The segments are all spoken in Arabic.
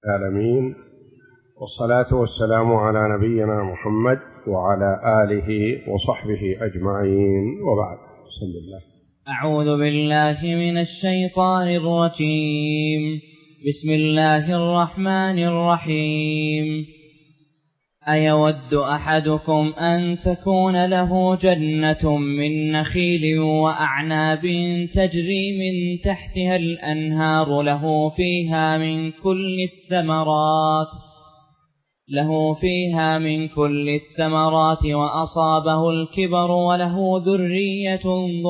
العالمين، والصلاة والسلام على نبينا محمد وعلى آله وصحبه أجمعين، وبعد. بسم الله. أعوذ بالله من الشيطان الرجيم. بسم الله الرحمن الرحيم. أيود أحدكم أن تكون له جنة من نخيل وأعناب تجري من تحتها الأنهار له فيها من كل الثمرات وأصابه الكبر وله ذرية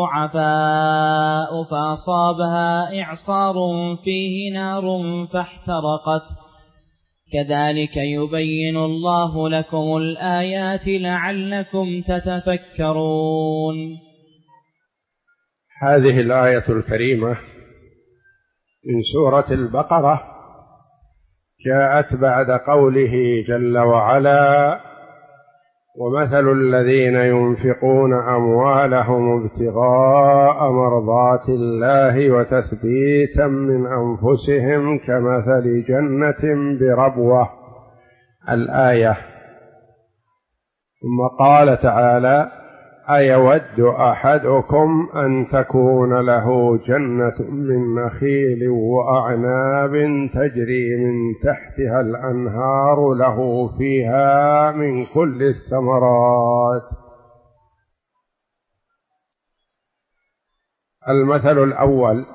ضعفاء فأصابها إعصار فيه نار فاحترقت. كذلك يبين الله لكم الآيات لعلكم تتفكرون. هذه الآية الكريمة من سورة البقرة جاءت بعد قوله جل وعلا: ومثل الذين ينفقون أموالهم ابتغاء مرضات الله وتثبيتا من أنفسهم كمثل جنة بربوة. الآية. ثم قال تعالى: أيود أحدكم أن تكون له جنة من نخيل وأعناب تجري من تحتها الأنهار له فيها من كل الثمرات. المثل الأول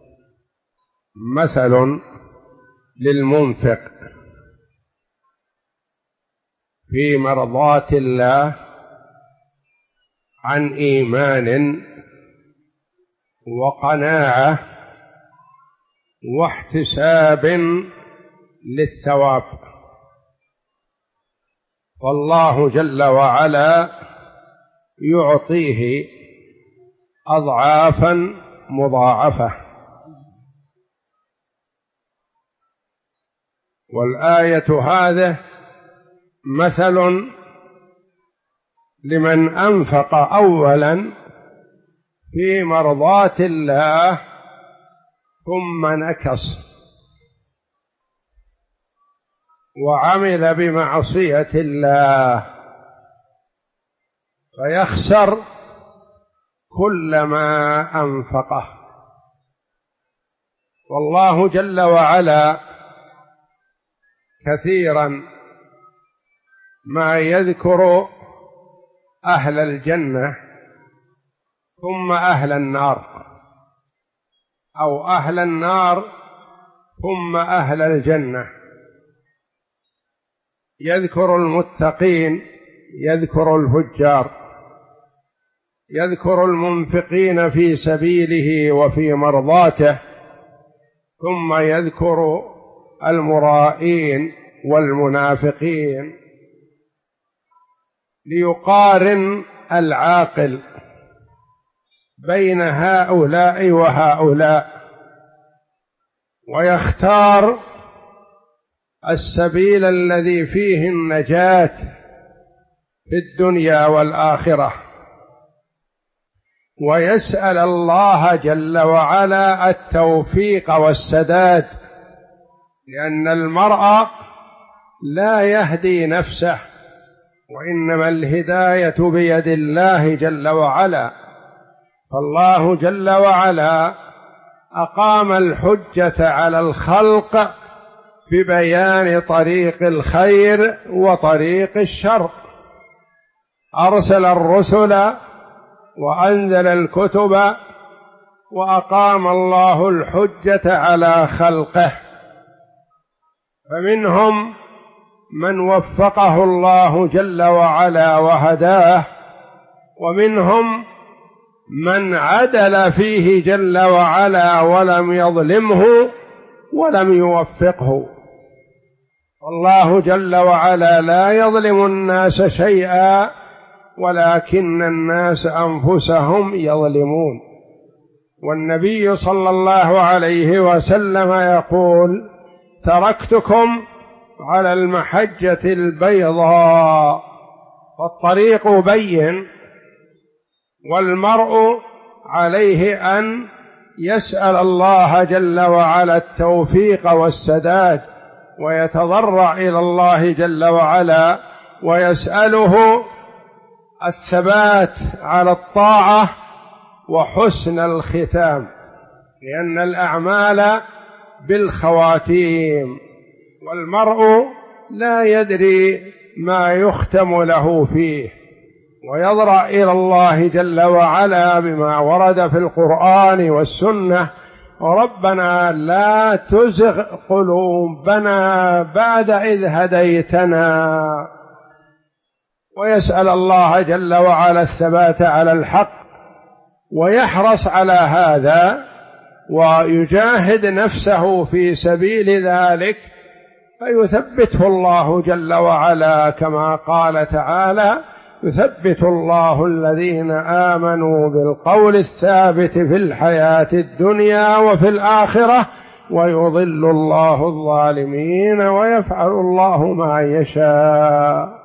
مثل للمنفق في مرضات الله عن إيمان وقناعة واحتساب للثواب، فالله جل وعلا يعطيه أضعافا مضاعفة. والآية هذه مثل لمن أنفق أولا في مرضات الله ثم نكص وعمل بمعصية الله فيخسر كل ما أنفقه. والله جل وعلا كثيرا ما يذكر أهل الجنة ثم أهل النار، أو أهل النار ثم أهل الجنة. يذكر المتقين، يذكر الفجار، يذكر المنفقين في سبيله وفي مرضاته، ثم يذكر المرائين والمنافقين، ليقارن العاقل بين هؤلاء وهؤلاء ويختار السبيل الذي فيه النجاة في الدنيا والآخرة، ويسأل الله جل وعلا التوفيق والسداد، لأن المرء لا يهدي نفسه، وإنما الهداية بيد الله جل وعلا. فالله جل وعلا أقام الحجة على الخلق ببيان طريق الخير وطريق الشر، أرسل الرسل وأنزل الكتب، وأقام الله الحجة على خلقه، فمنهم من وفقه الله جل وعلا وهداه، ومنهم من عدل فيه جل وعلا ولم يظلمه ولم يوفقه. الله جل وعلا لا يظلم الناس شيئا ولكن الناس أنفسهم يظلمون. والنبي صلى الله عليه وسلم يقول: تركتكم على المحجة البيضاء، فالطريق بين، والمرء عليه أن يسأل الله جل وعلا التوفيق والسداد ويتضرع إلى الله جل وعلا ويسأله الثبات على الطاعة وحسن الختام، لأن الأعمال بالخواتيم، والمرء لا يدري ما يختم له فيه، ويضرع إلى الله جل وعلا بما ورد في القرآن والسنة: ربنا لا تزغ قلوبنا بعد إذ هديتنا، ويسأل الله جل وعلا الثبات على الحق، ويحرص على هذا ويجاهد نفسه في سبيل ذلك، فيثبته الله جل وعلا، كما قال تعالى: يثبت الله الذين آمنوا بالقول الثابت في الحياة الدنيا وفي الآخرة ويضل الله الظالمين ويفعل الله ما يشاء.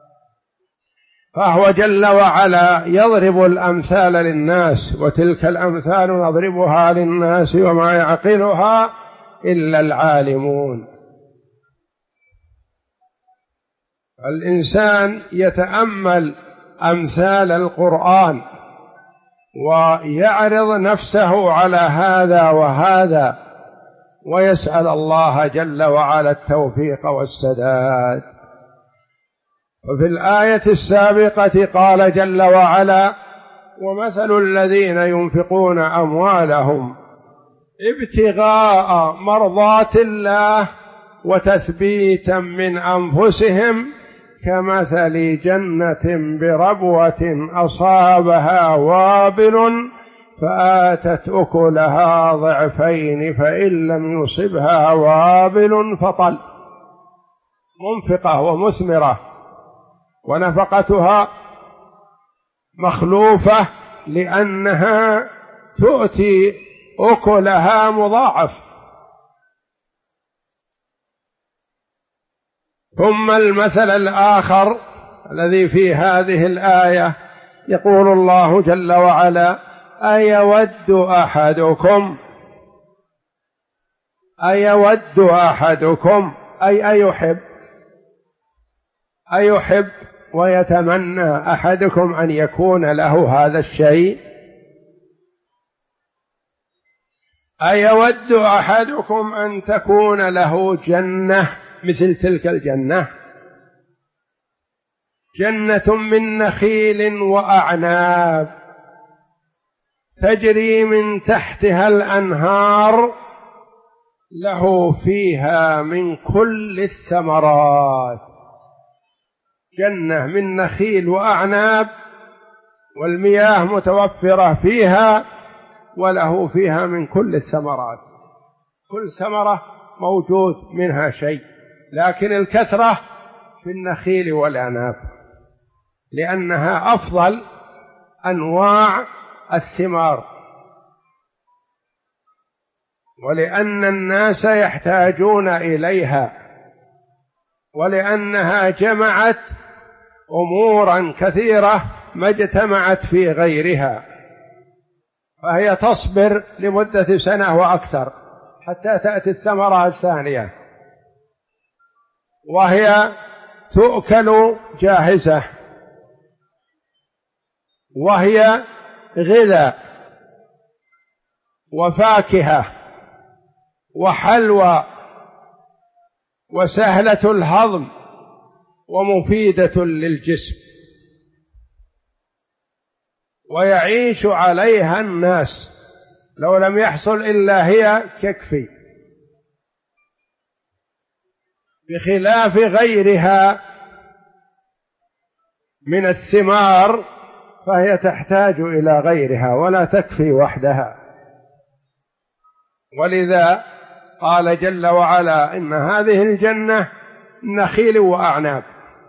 فهو جل وعلا يضرب الأمثال للناس، وتلك الأمثال نضربها للناس وما يعقلها إلا العالمون. الإنسان يتأمل أمثال القرآن ويعرض نفسه على هذا وهذا، ويسأل الله جل وعلا التوفيق والسداد. وفي الآية السابقة قال جل وعلا: ومثل الذين ينفقون أموالهم ابتغاء مرضات الله وتثبيتا من أنفسهم كمثل جنة بربوة أصابها وابل فآتت أكلها ضعفين فإن لم يصبها وابل فطل، منفقة ومثمرة، ونفقتها مخلوفة لأنها تؤتي أكلها مضاعف. ثم المثل الآخر الذي في هذه الآية يقول الله جل وعلا: أيود أحدكم أي أيحب ويتمنى أحدكم أن يكون له هذا الشيء؟ أيود أحدكم أن تكون له جنة مثل تلك الجنة، جنة من نخيل وأعناب تجري من تحتها الأنهار له فيها من كل الثمرات، جنة من نخيل وأعناب والمياه متوفرة فيها وله فيها من كل الثمرات، كل ثمرة موجود منها شيء، لكن الكثرة في النخيل والأعناب لأنها أفضل أنواع الثمار، ولأن الناس يحتاجون إليها، ولأنها جمعت أمورا كثيرة ما اجتمعت في غيرها، فهي تصبر لمدة سنة وأكثر حتى تأتي الثمرة الثانية، وهي تؤكل جاهزة، وهي غذاء وفاكهة وحلوى وسهلة الهضم ومفيدة للجسم، ويعيش عليها الناس، لو لم يحصل إلا هي تكفي، بخلاف غيرها من الثمار فهي تحتاج إلى غيرها ولا تكفي وحدها. ولذا قال جل وعلا: إن هذه الجنة نخيل وأعناب،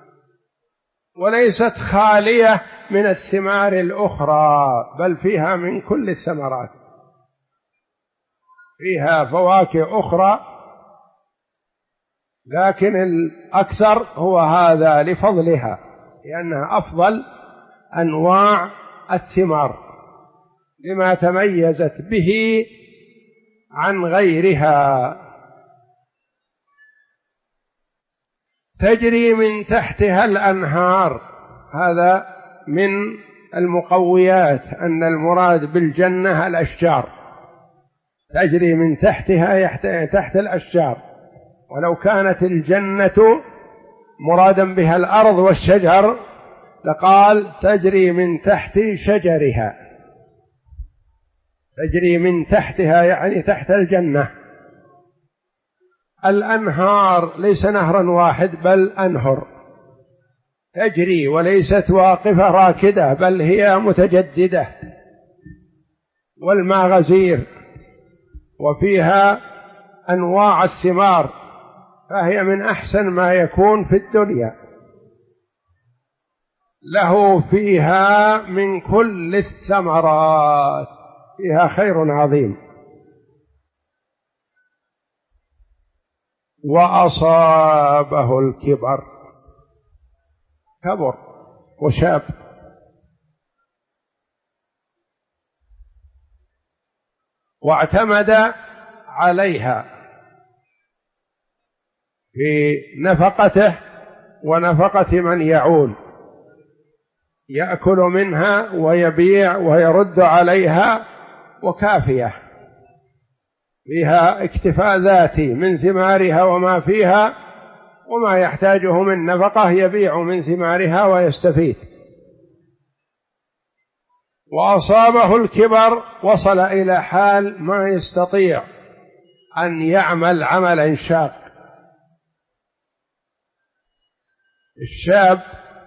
وليست خالية من الثمار الأخرى، بل فيها من كل الثمرات، فيها فواكه أخرى، لكن الأكثر هو هذا لفضلها، لأنها أفضل أنواع الثمار لما تميزت به عن غيرها. تجري من تحتها الأنهار. هذا من المقويات أن المراد بالجنة الأشجار، تجري من تحتها تحت الأشجار. ولو كانت الجنة مرادا بها الأرض والشجر لقال تجري من تحت شجرها، تجري من تحتها يعني تحت الجنة. الأنهار ليس نهرا واحد بل أنهر تجري، وليست واقفة راكدة بل هي متجددة، والماء غزير، وفيها أنواع الثمار، فهي من أحسن ما يكون في الدنيا. له فيها من كل الثمرات، فيها خير عظيم. وأصابه الكبر، كبر وشاب، واعتمد عليها في نفقته ونفقة من يعول، يأكل منها ويبيع ويرد عليها، وكافية فيها اكتفاء ذاتي من ثمارها وما فيها، وما يحتاجه من نفقة يبيع من ثمارها ويستفيد. وأصابه الكبر، وصل إلى حال ما يستطيع أن يعمل عملا شاق. الشاب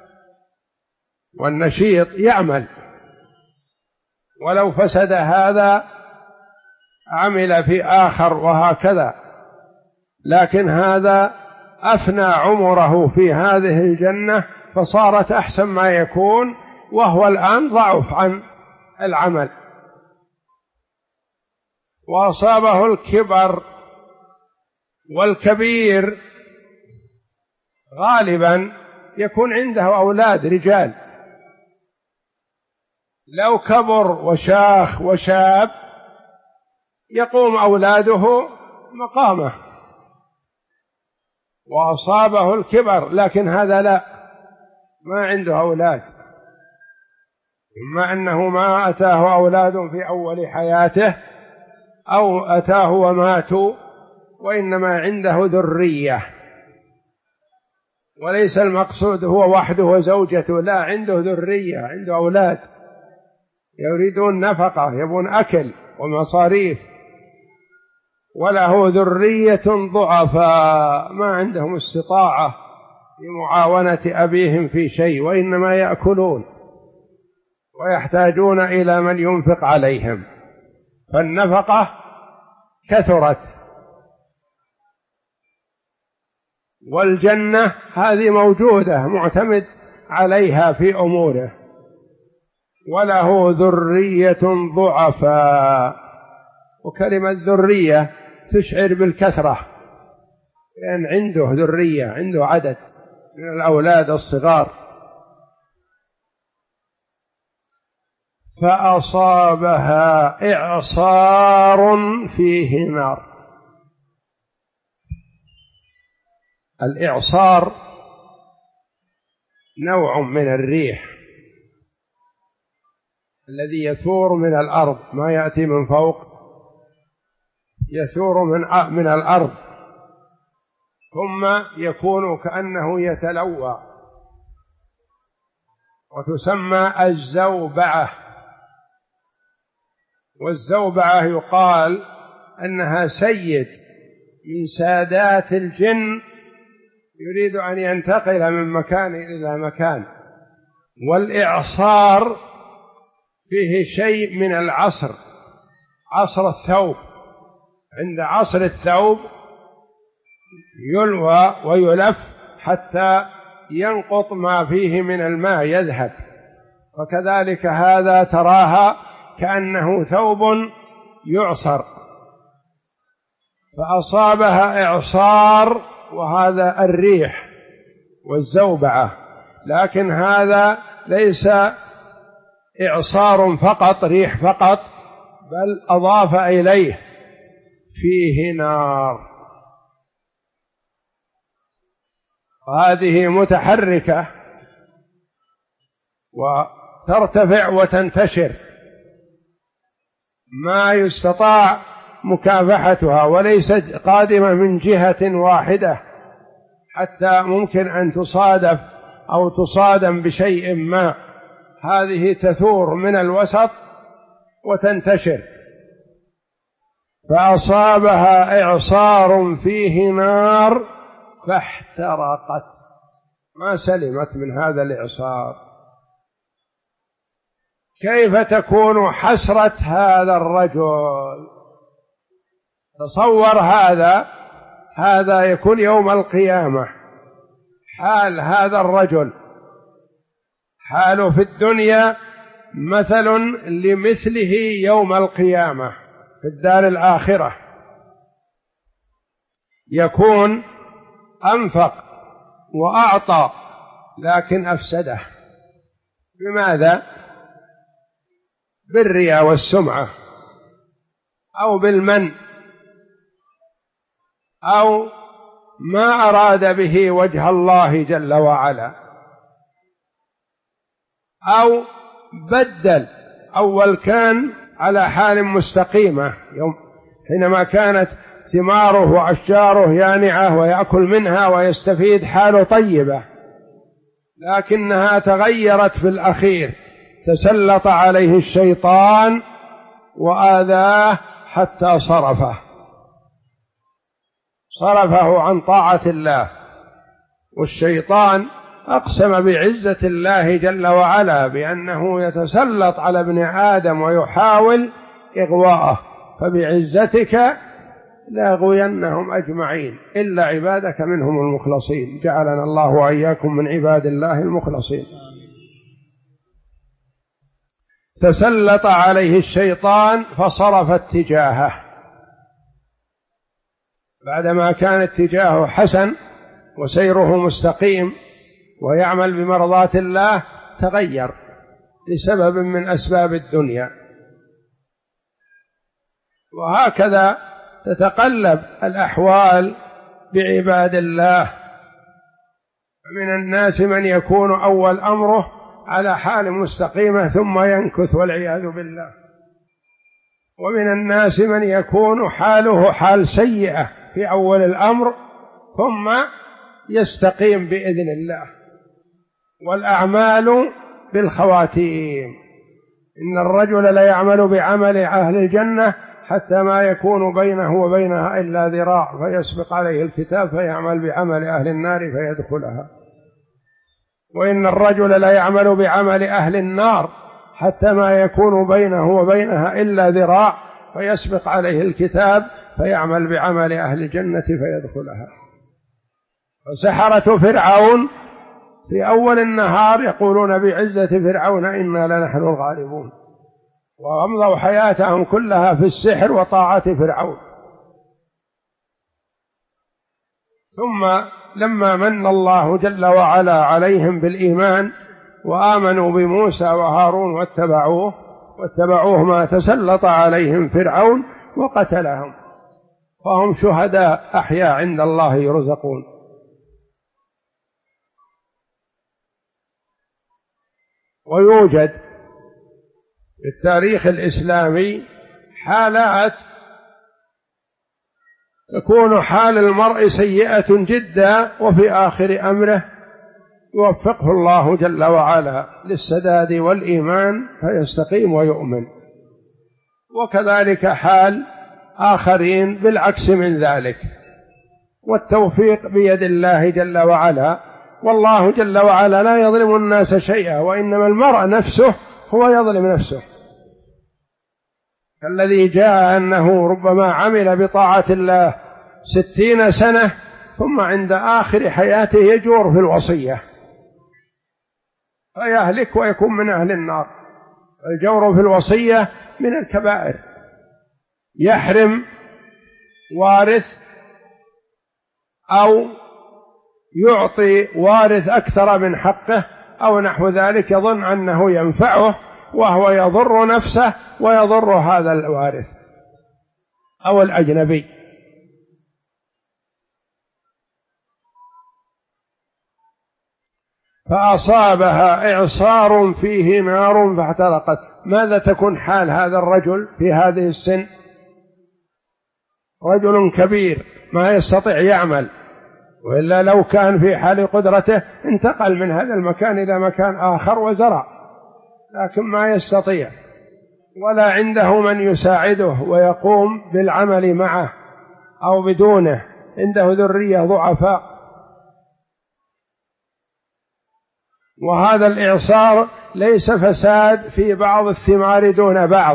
والنشيط يعمل، ولو فسد هذا عمل في آخر وهكذا، لكن هذا أفنى عمره في هذه الجنة فصارت أحسن ما يكون، وهو الآن ضعف عن العمل. وأصابه الكبر، والكبير غالبا يكون عنده أولاد رجال، لو كبر وشاخ وشاب يقوم أولاده مقامه. وأصابه الكبر، لكن هذا لا، ما عنده أولاد، إما أنه ما أتاه أولاد في أول حياته أو أتاه وماتوا، وإنما عنده ذرية، وليس المقصود هو وحده وزوجته، لا، عنده ذرية، عنده أولاد يريدون نفقة، يبون أكل ومصاريف، وله ذرية ضعفاء ما عندهم استطاعة في معاونة أبيهم في شيء، وإنما يأكلون ويحتاجون إلى من ينفق عليهم، فالنفقة كثرت. والجنة هذه موجودة معتمد عليها في أموره. وله ذرية ضعفاء، وكلمة ذرية تشعر بالكثرة، لأن عنده ذرية، عنده عدد من الأولاد الصغار. فأصابها إعصار فيه نار. الإعصار نوع من الريح الذي يثور من الأرض، ما يأتي من فوق، يثور من الأرض، ثم يكون كأنه يتلوى، وتسمى الزوبعة. والزوبعة يقال أنها سيد من سادات الجن يريد أن ينتقل من مكان إلى مكان. والإعصار فيه شيء من العصر، عصر الثوب، عند عصر الثوب يلوى ويلف حتى ينقط ما فيه من الماء يذهب، وكذلك هذا تراها كأنه ثوب يعصر. فأصابها إعصار، وهذا الريح والزوبعة، لكن هذا ليس إعصار فقط، ريح فقط، بل أضاف إليه فيه نار. وهذه متحركة وترتفع وتنتشر، ما يستطاع مكافحتها، وليست قادمة من جهة واحدة، حتى ممكن أن تصادف أو تصادم بشيء ما. هذه تثور من الوسط وتنتشر. فأصابها إعصار فيه نار فاحترقت، ما سلمت من هذا الإعصار. كيف تكون حسرة هذا الرجل؟ تصور هذا يكون يوم القيامة. حال هذا الرجل، حاله في الدنيا مثل لمثله يوم القيامة في الدار الآخرة. يكون أنفق وأعطى لكن أفسده. بماذا؟ بالرياء والسمعة، أو بالمن، أو ما أراد به وجه الله جل وعلا، أو بدل. أول كان على حال مستقيمة حينما كانت ثماره وأشجاره يانعة ويأكل منها ويستفيد، حاله طيبة، لكنها تغيرت في الأخير. تسلط عليه الشيطان وآذاه حتى صرفه عن طاعة الله. والشيطان أقسم بعزة الله جل وعلا بأنه يتسلط على ابن آدم ويحاول إغواءه، فبعزتك لأغوينهم أجمعين إلا عبادك منهم المخلصين. جعلنا الله وإياكم من عباد الله المخلصين. تسلط عليه الشيطان فصرف اتجاهه، بعدما كان اتجاهه حسن وسيره مستقيم ويعمل بمرضاة الله، تغير لسبب من أسباب الدنيا. وهكذا تتقلب الأحوال بعباد الله. من الناس من يكون أول أمره على حال مستقيمة ثم ينكث والعياذ بالله، ومن الناس من يكون حاله حال سيئة في أول الأمر ثم يستقيم بإذن الله. والأعمال بالخواتيم. إن الرجل ليعمل بعمل أهل الجنة حتى ما يكون بينه وبينها إلا ذراع فيسبق عليه الكتاب فيعمل بعمل أهل النار فيدخلها. وإن الرجل ليعمل بعمل أهل النار حتى ما يكون بينه وبينها إلا ذراع فيسبق عليه الكتاب فيعمل بعمل أهل الجنة فيدخلها. وسحرة فرعون في أول النهار يقولون بعزة فرعون إنا لنحن الغالبون، وأمضوا حياتهم كلها في السحر وطاعة فرعون. ثم لما من الله جل وعلا عليهم بالإيمان وآمنوا بموسى وهارون واتبعوه ما تسلط عليهم فرعون وقتلهم، فهم شهداء أحياء عند الله يرزقون. ويوجد في التاريخ الإسلامي حالات تكون حال المرء سيئة جدا وفي آخر أمره يوفقه الله جل وعلا للسداد والإيمان فيستقيم ويؤمن. وكذلك حال آخرين بالعكس من ذلك، والتوفيق بيد الله جل وعلا. والله جل وعلا لا يظلم الناس شيئا، وإنما المرء نفسه هو يظلم نفسه. الذي جاء أنه ربما عمل بطاعة الله 60 سنة ثم عند آخر حياته يجور في الوصية فيهلك ويكون من أهل النار. الجور في الوصية من الكبائر، يحرم وارث أو يعطي وارث أكثر من حقه أو نحو ذلك، يظن أنه ينفعه وهو يضر نفسه ويضر هذا الوارث أو الأجنبي. فأصابها إعصار فيه نار فاحترقت، ماذا تكون حال هذا الرجل في هذه السن؟ رجل كبير ما يستطيع يعمل، وإلا لو كان في حال قدرته انتقل من هذا المكان إلى مكان آخر وزرع، لكن ما يستطيع ولا عنده من يساعده ويقوم بالعمل معه أو بدونه، عنده ذرية ضعفاء. وهذا الإعصار ليس فساد في بعض الثمار دون بعض،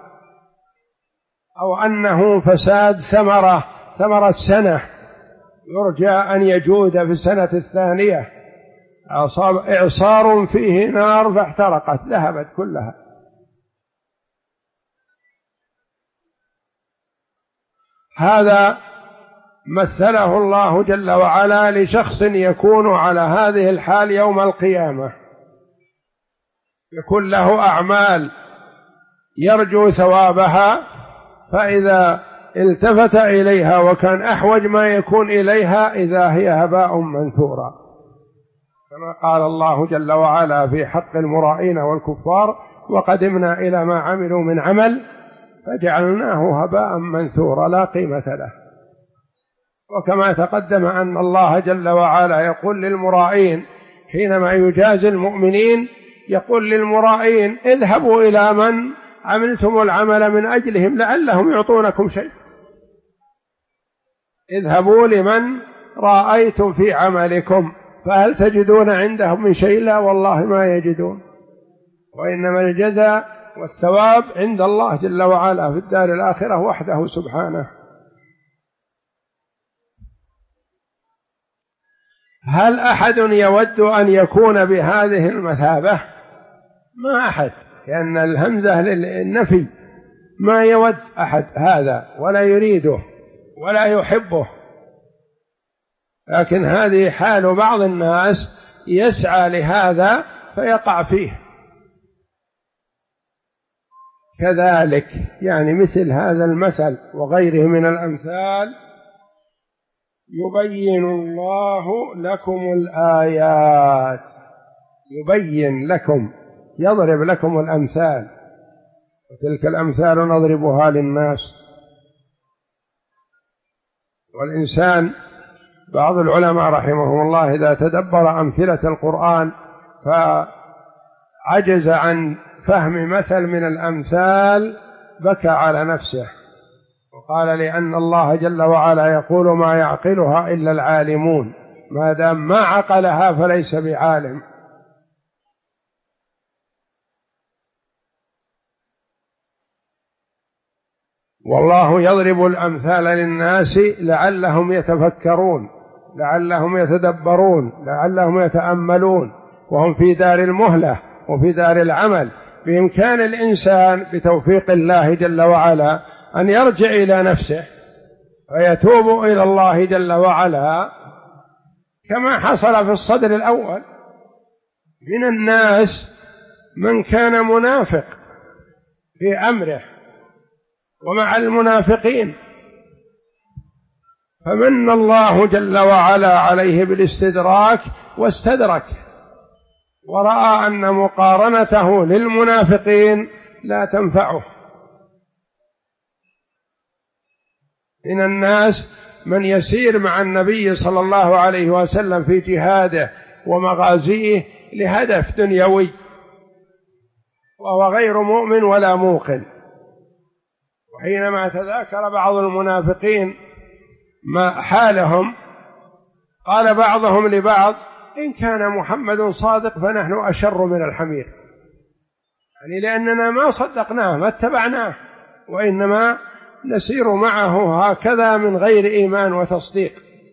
أو أنه فساد ثمرة سنة يرجى أن يجود في السنة الثانية، أصاب إعصار فيه نار فاحترقت، ذهبت كلها. هذا مثله الله جل وعلا لشخص يكون على هذه الحال يوم القيامة، يكون له أعمال يرجو ثوابها، فإذا التفت إليها وكان أحوج ما يكون إليها إذا هي هباء منثورا، كما قال الله جل وعلا في حق المرائين والكفار: وقدمنا إلى ما عملوا من عمل فجعلناه هباء منثورا لا قيمة له. وكما تقدم أن الله جل وعلا يقول للمرائين حينما يجازي المؤمنين، يقول للمرائين: اذهبوا إلى من عملتم العمل من أجلهم لعلهم يعطونكم شيء، اذهبوا لمن رأيتم في عملكم فهل تجدون عندهم من شيء؟ لا والله ما يجدون، وإنما الجزاء والثواب عند الله جل وعلا في الدار الآخرة وحده سبحانه. هل أحد يود أن يكون بهذه المثابة؟ ما أحد، لأن الهمزة للنفي، ما يود أحد هذا ولا يريده ولا يحبه، لكن هذه حال بعض الناس يسعى لهذا فيقع فيه. كذلك يعني مثل هذا المثل وغيره من الأمثال يبين الله لكم الآيات، يبين لكم، يضرب لكم الأمثال، وتلك الأمثال نضربها للناس. والإنسان بعض العلماء رحمهم الله إذا تدبر أمثلة القرآن فعجز عن فهم مثل من الأمثال بكى على نفسه، وقال: لأن الله جل وعلا يقول: ما يعقلها إلا العالمون، ما دام ما عقلها فليس بعالم. والله يضرب الأمثال للناس لعلهم يتفكرون، لعلهم يتدبرون، لعلهم يتأملون، وهم في دار المهلة وفي دار العمل. بإمكان الإنسان بتوفيق الله جل وعلا أن يرجع إلى نفسه ويتوب إلى الله جل وعلا، كما حصل في الصدر الأول من الناس من كان منافق في أمره ومع المنافقين، فمن الله جل وعلا عليه بالاستدراك واستدرك، ورأى أن مقارنته للمنافقين لا تنفعه. من الناس من يسير مع النبي صلى الله عليه وسلم في جهاده ومغازيه لهدف دنيوي، وهو غير مؤمن ولا موقن. وحينما تذاكر بعض المنافقين ما حالهم قال بعضهم لبعض: إن كان محمد صادق فنحن أشر من الحمير، يعني لأننا ما صدقناه ما اتبعناه، وإنما نسير معه هكذا من غير إيمان وتصديق.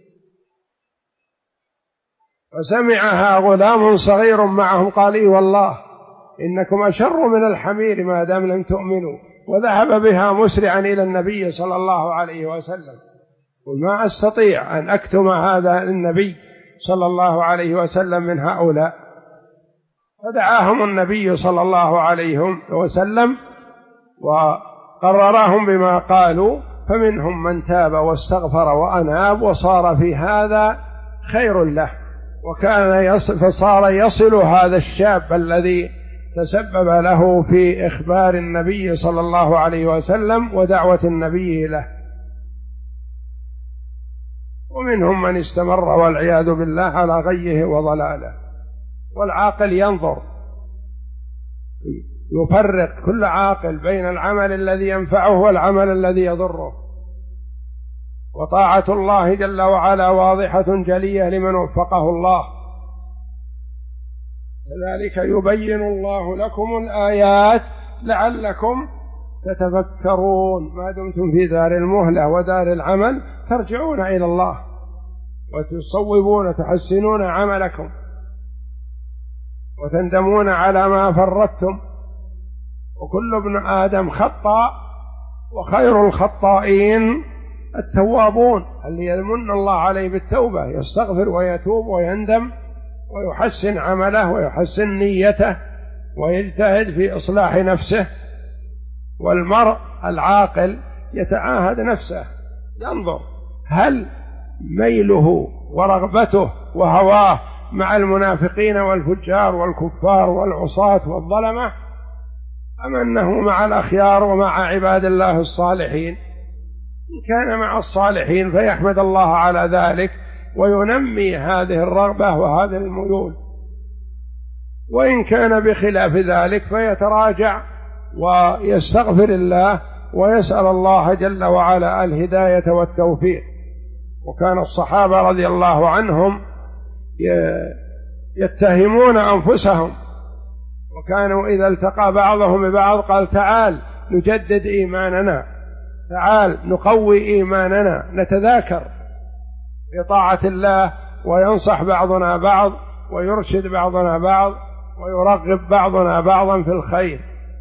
فسمعها غلام صغير معهم قال: إي والله إنكم أشر من الحمير ما دام لم تؤمنوا، وذهب بها مسرعا إلى النبي صلى الله عليه وسلم، وما أستطيع أن أكتم هذا للنبي صلى الله عليه وسلم من هؤلاء. فدعاهم النبي صلى الله عليه وسلم وقررهم بما قالوا، فمنهم من تاب واستغفر وأناب وصار في هذا خير له، فصار يصل هذا الشاب الذي تسبب له في إخبار النبي صلى الله عليه وسلم ودعوة النبي له. ومنهم من استمر والعياذ بالله على غيه وضلاله. والعاقل ينظر، يفرق كل عاقل بين العمل الذي ينفعه والعمل الذي يضره. وطاعة الله جل وعلا واضحة جلية لمن وفقه الله. كذلك يبين الله لكم الآيات لعلكم تتفكرون. ما دمتم في دار المهلة ودار العمل ترجعون إلى الله وتصوبون تحسنون عملكم وتندمون على ما فرطتم. وكل ابن آدم خطاء وخير الخطائين التوابون، اللي يمن الله عليه بالتوبة، يستغفر ويتوب ويندم ويحسن عمله ويحسن نيته ويجتهد في إصلاح نفسه. والمرء العاقل يتعاهد نفسه، ينظر هل ميله ورغبته وهواه مع المنافقين والفجار والكفار والعصاة والظلمة، أم أنه مع الأخيار ومع عباد الله الصالحين. إن كان مع الصالحين فيحمد الله على ذلك وينمي هذه الرغبة وهذه الميول، وإن كان بخلاف ذلك فيتراجع ويستغفر الله ويسأل الله جل وعلا الهداية والتوفيق. وكان الصحابة رضي الله عنهم يتهمون أنفسهم، وكانوا إذا التقى بعضهم ببعض قال تعال نجدد إيماننا، تعال نقوي إيماننا، نتذاكر بطاعة الله، وينصح بعضنا بعض ويرشد بعضنا بعض ويرغب بعضنا بعضا في الخير.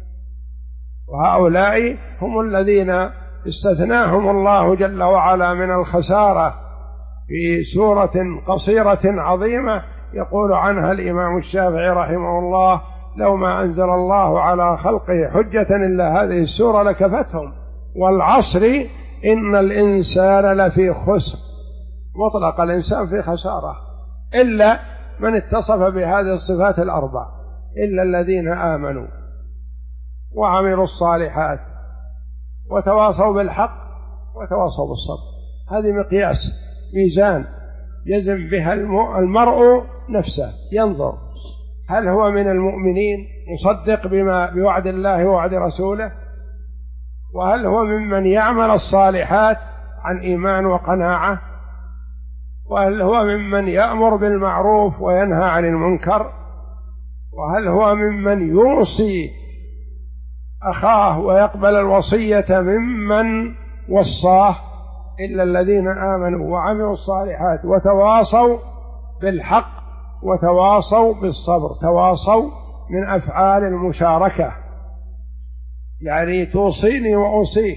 وهؤلاء هم الذين استثناهم الله جل وعلا من الخسارة في سورة قصيرة عظيمة يقول عنها الإمام الشافعي رحمه الله: لو ما أنزل الله على خلقه حجة إلا هذه السورة لكفتهم، والعصر إن الإنسان لفي خسر. مطلق الإنسان في خسارة إلا من اتصف بهذه الصفات الأربع، إلا الذين آمنوا وعملوا الصالحات وتواصوا بالحق وتواصوا بالصبر. هذه مقياس، ميزان يزن بها المرء نفسه، ينظر هل هو من المؤمنين مصدق بوعد الله ووعد رسوله، وهل هو ممن يعمل الصالحات عن إيمان وقناعة، وهل هو ممن يأمر بالمعروف وينهى عن المنكر، وهل هو ممن يوصي أخاه ويقبل الوصية ممن وصاه. إلا الذين آمنوا وعملوا الصالحات وتواصوا بالحق وتواصوا بالصبر. تواصوا من أفعال المشاركة، يعني توصيني وأوصيك،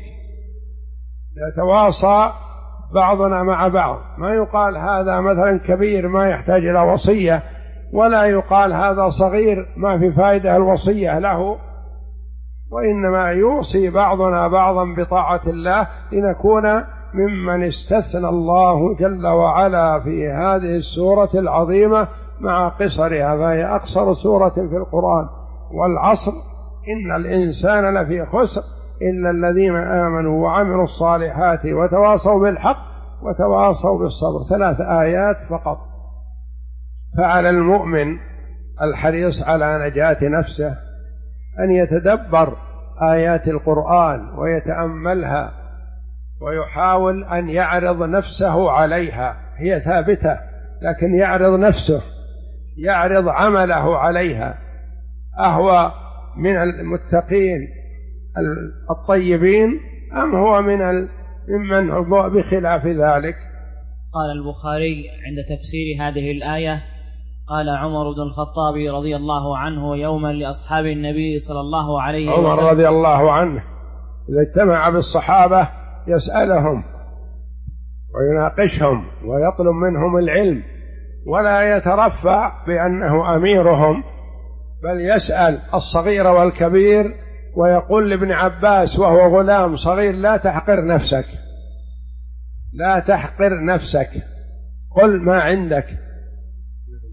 يتواصى بعضنا مع بعض. ما يقال هذا مثلا كبير ما يحتاج إلى وصية، ولا يقال هذا صغير ما في فائدة الوصية له، وإنما يوصي بعضنا بعضا بطاعة الله لنكون ممن استثنى الله جل وعلا في هذه السورة العظيمة مع قصرها، فهي أقصر سورة في القرآن. والعصر إن الإنسان لفي خسر إلا الذين آمنوا وعملوا الصالحات وتواصوا بالحق وتواصوا بالصبر. 3 آيات فقط. فعلى المؤمن الحريص على نجاة نفسه أن يتدبر آيات القرآن ويتأملها ويحاول أن يعرض نفسه عليها. هي ثابتة، لكن يعرض نفسه، يعرض عمله عليها. أهو من المتقين الطيبين أم هو ممن هو بخلاف ذلك؟ قال البخاري عند تفسير هذه الآية: قال عمر بن الخطاب رضي الله عنه يوما لأصحاب النبي صلى الله عليه وسلم. عمر رضي الله عنه إذا اجتمع بالصحابة يسألهم ويناقشهم ويطلب منهم العلم، ولا يترفع بأنه أميرهم، بل يسأل الصغير والكبير، ويقول لابن عباس وهو غلام صغير: لا تحقر نفسك، لا تحقر نفسك، قل ما عندك.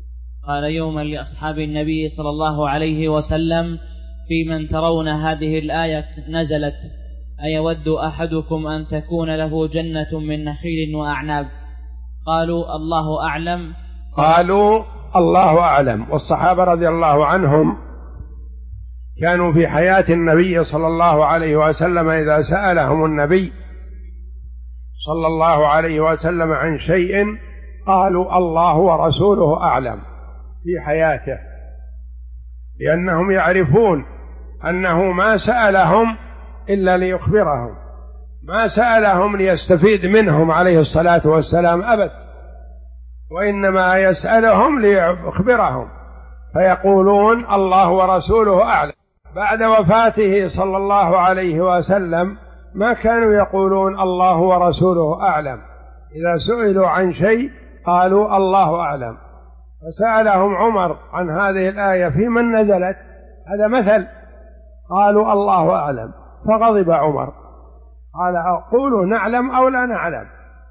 قال يوما لأصحاب النبي صلى الله عليه وسلم: في من ترون هذه الآية نزلت: أيود أحدكم أن تكون له جنة من نخيل وأعناب؟ قالوا: الله أعلم. قالوا: الله أعلم. والصحابة رضي الله عنهم كانوا في حياة النبي صلى الله عليه وسلم إذا سألهم النبي صلى الله عليه وسلم عن شيء قالوا: الله ورسوله أعلم في حياته، لأنهم يعرفون أنه ما سألهم إلا ليخبرهم، ما سألهم ليستفيد منهم عليه الصلاة والسلام أبد، وإنما يسألهم ليخبرهم، فيقولون: الله ورسوله أعلم. بعد وفاته صلى الله عليه وسلم ما كانوا يقولون الله ورسوله أعلم، إذا سئلوا عن شيء قالوا: الله أعلم. فسألهم عمر عن هذه الآية: في من نزلت؟ هذا مثل. قالوا: الله أعلم. فغضب عمر، قال: قولوا نعلم أو لا نعلم،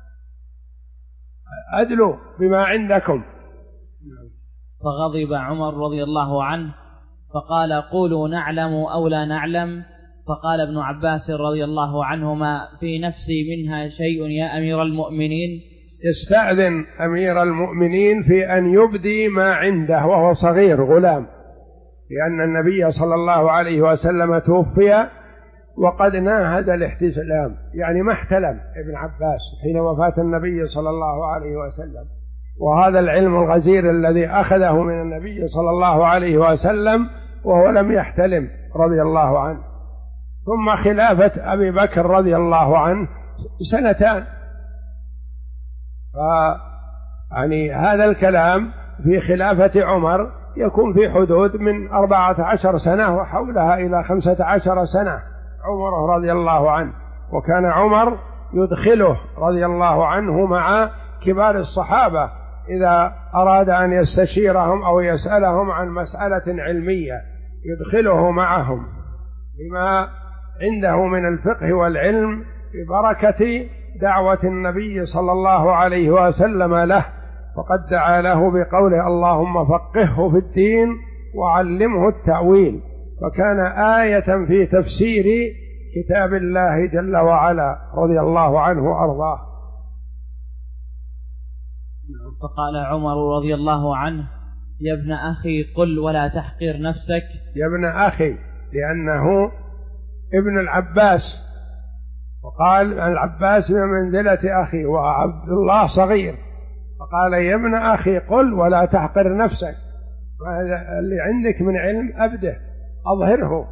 أدلوا بما عندكم. فغضب عمر رضي الله عنه فقال: قولوا نعلم أو لا نعلم. فقال ابن عباس رضي الله عنهما: في نفسي منها شيء يا أمير المؤمنين. يستأذن أمير المؤمنين في أن يبدي ما عنده وهو صغير غلام، لأن النبي صلى الله عليه وسلم توفي وقد ناهز الاحتلام، يعني ما احتلم ابن عباس حين وفاة النبي صلى الله عليه وسلم، وهذا العلم الغزير الذي أخذه من النبي صلى الله عليه وسلم وهو لم يحتلم رضي الله عنه. ثم خلافة أبي بكر رضي الله عنه 2 سنين، يعني هذا الكلام في خلافة عمر يكون في حدود من 14 سنة وحولها إلى 15 سنة عمر رضي الله عنه. وكان عمر يدخله رضي الله عنه مع كبار الصحابة إذا أراد أن يستشيرهم أو يسألهم عن مسألة علمية، يدخله معهم بما عنده من الفقه والعلم ببركة دعوة النبي صلى الله عليه وسلم له، فقد دعا له بقوله: اللهم فقهه في الدين وعلمه التأويل، فكان آية في تفسير كتاب الله جل وعلا رضي الله عنه وأرضاه. فقال عمر رضي الله عنه: يا ابن أخي قل ولا تحقر نفسك. يا ابن أخي لأنه ابن العباس، وقال العباس بمنزلة أخي وعبد الله صغير، فقال: يا ابن أخي قل ولا تحقر نفسك، اللي عندك من علم أبده أظهره.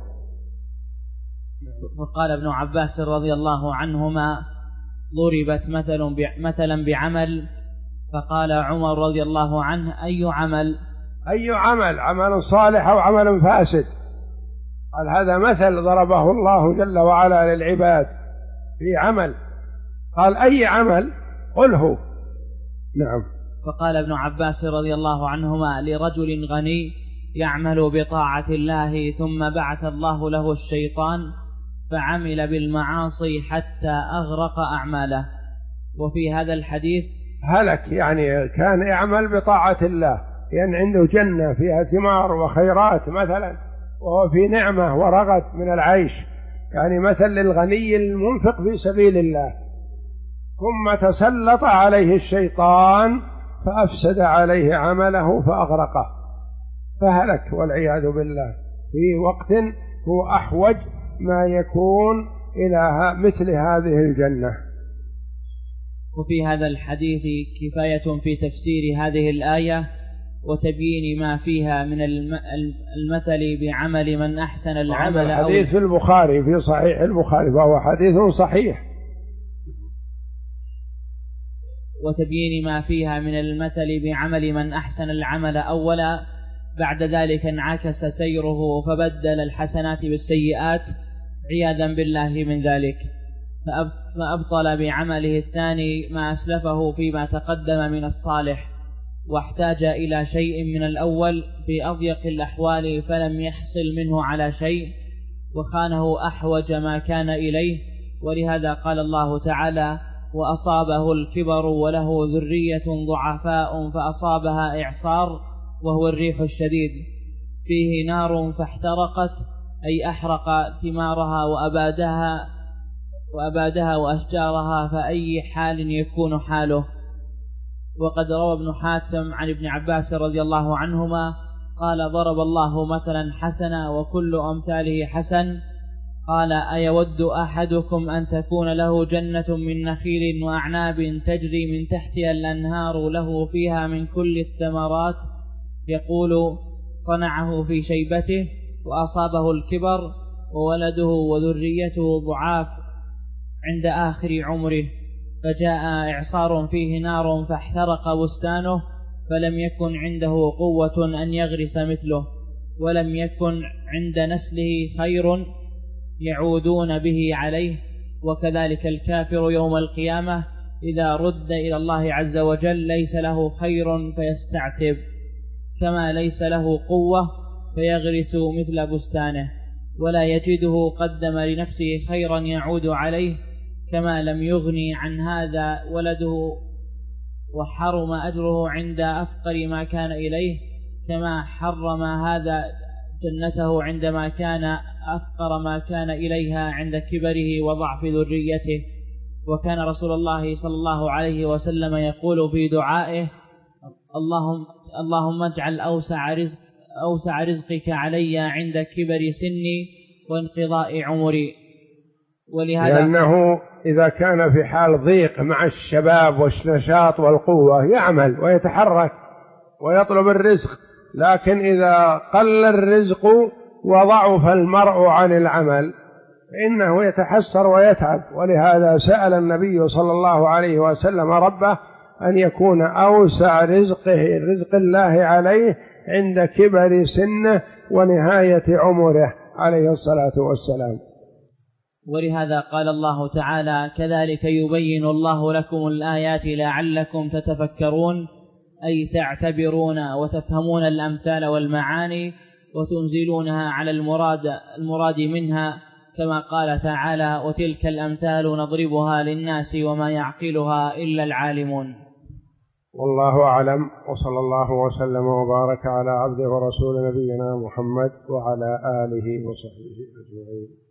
وقال ابن عباس رضي الله عنهما: ضربت مثلا بعمل. فقال عمر رضي الله عنه: أي عمل؟ أي عمل؟ عمل صالح أو عمل فاسد؟ قال: هذا مثل ضربه الله جل وعلا للعباد في عمل. قال: أي عمل؟ قله. نعم. فقال ابن عباس رضي الله عنهما: لرجل غني يعمل بطاعة الله ثم بعث الله له الشيطان فعمل بالمعاصي حتى أغرق أعماله. وفي هذا الحديث هلك، يعني كان يعمل بطاعة الله، لأن عنده جنة فيها ثمار وخيرات مثلا، وهو في نعمة ورغد من العيش، يعني مثل للغني المنفق في سبيل الله، ثم تسلط عليه الشيطان فأفسد عليه عمله فأغرقه فهلك والعياذ بالله، في وقت هو أحوج ما يكون إلى مثل هذه الجنة. وفي هذا الحديث كفاية في تفسير هذه الآية وتبيين ما فيها من المثل بعمل من أحسن العمل. حديث في البخاري في صحيح البخاري، فهو حديث صحيح. وتبيين ما فيها من المثل بعمل من أحسن العمل أولا، بعد ذلك انعكس سيره فبدل الحسنات بالسيئات عياذا بالله من ذلك، فأبطل بعمله الثاني ما أسلفه فيما تقدم من الصالح، واحتاج إلى شيء من الأول في أضيق الأحوال فلم يحصل منه على شيء، وخانه أحوج ما كان إليه. ولهذا قال الله تعالى: وأصابه الكبر وله ذرية ضعفاء فأصابها إعصار وهو الريح الشديد، فيه نار فاحترقت، أي أحرق ثمارها وأبادها وأشجارها، فأي حال يكون حاله. وقد روى ابن حاتم عن ابن عباس رضي الله عنهما قال: ضرب الله مثلا حسنا وكل أمثاله حسن. قال: أيود أحدكم أن تكون له جنة من نخيل وأعناب تجري من تحتها الأنهار له فيها من كل الثمرات، يقول صنعه في شيبته وأصابه الكبر وولده وذريته ضعاف عند آخر عمره، فجاء إعصار فيه نار فاحترق بستانه، فلم يكن عنده قوة أن يغرس مثله، ولم يكن عند نسله خير يعودون به عليه. وكذلك الكافر يوم القيامة إذا رد إلى الله عز وجل ليس له خير فيستعتب، كما ليس له قوة فيغرس مثل بستانه، ولا يجده قدم لنفسه خيرا يعود عليه، كما لم يغني عن هذا ولده وحرم أجره عند أفقر ما كان إليه، كما حرم هذا جنته عندما كان أفقر ما كان إليها عند كبره وضعف ذريته. وكان رسول الله صلى الله عليه وسلم يقول في دعائه: اللهم اجعل أوسع رزقك علي عند كبر سني وانقضاء عمري. لأنه إذا كان في حال ضيق مع الشباب والنشاط والقوة يعمل ويتحرك ويطلب الرزق، لكن إذا قل الرزق وضعف المرء عن العمل فإنه يتحسر ويتعب. ولهذا سأل النبي صلى الله عليه وسلم ربه أن يكون أوسع رزق الله عليه عند كبر سنه ونهاية عمره عليه الصلاة والسلام. ولهذا قال الله تعالى: كذلك يبين الله لكم الآيات لعلكم تتفكرون، أي تعتبرون وتفهمون الأمثال والمعاني وتنزلونها على المراد منها، كما قال تعالى: وتلك الأمثال نضربها للناس وما يعقلها إلا العالمون. والله أعلم، وصلى الله وسلم وبارك على عبده ورسول نبينا محمد وعلى آله وصحبه أجمعين.